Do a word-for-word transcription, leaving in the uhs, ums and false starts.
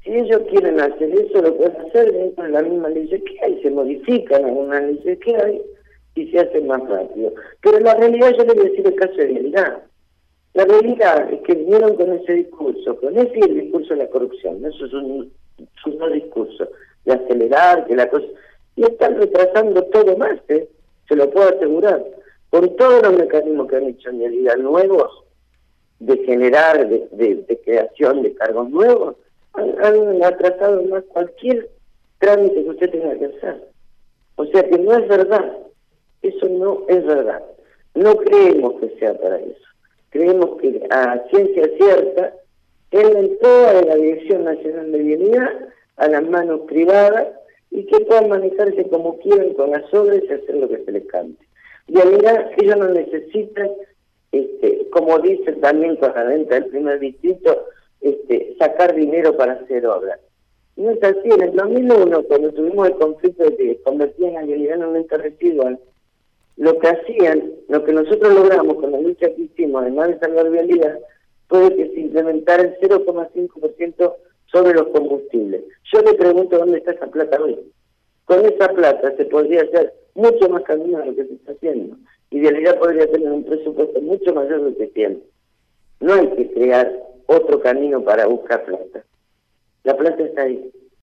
Si ellos quieren hacer eso, lo pueden hacer dentro de la misma ley que hay, se modifican algunas leyes que hay y se hace más rápido. Pero la realidad, yo le voy a decir el caso de realidad. La realidad es que vinieron con ese discurso, con ese y el discurso de la corrupción, ¿no? Esos son sus dos discursos, de acelerar, que la cosa... Y están retrasando todo más, ¿eh? Se lo puedo asegurar. Con todos los mecanismos que han hecho en realidad nuevos, de generar, de, de, de creación de cargos nuevos, han, han atrasado más cualquier trámite que usted tenga que hacer. O sea que no es verdad. Eso no es verdad. No creemos que sea para eso. Creemos que a ciencia cierta él entró a la Dirección Nacional de Vialidad a las manos privadas y que puedan manejarse como quieran con las obras y hacer lo que se les cante. Vialidad, ellos no necesitan, este, como dicen también con la venta del primer distrito, este, sacar dinero para hacer obras. No es así. En el dos mil uno, cuando tuvimos el conflicto de que convertían a Vialidad en un ente residual, lo que hacían, lo que nosotros logramos con la lucha que hicimos, además de salvar Vialidad, fue que se incrementara el cero coma cinco por ciento sobre los combustibles. Yo le pregunto dónde está esa plata hoy. Con esa plata se podría hacer mucho más camino de lo que se está haciendo. Y Vialidad podría tener un presupuesto mucho mayor del que tiene. No hay que crear otro camino para buscar plata. La plata está ahí.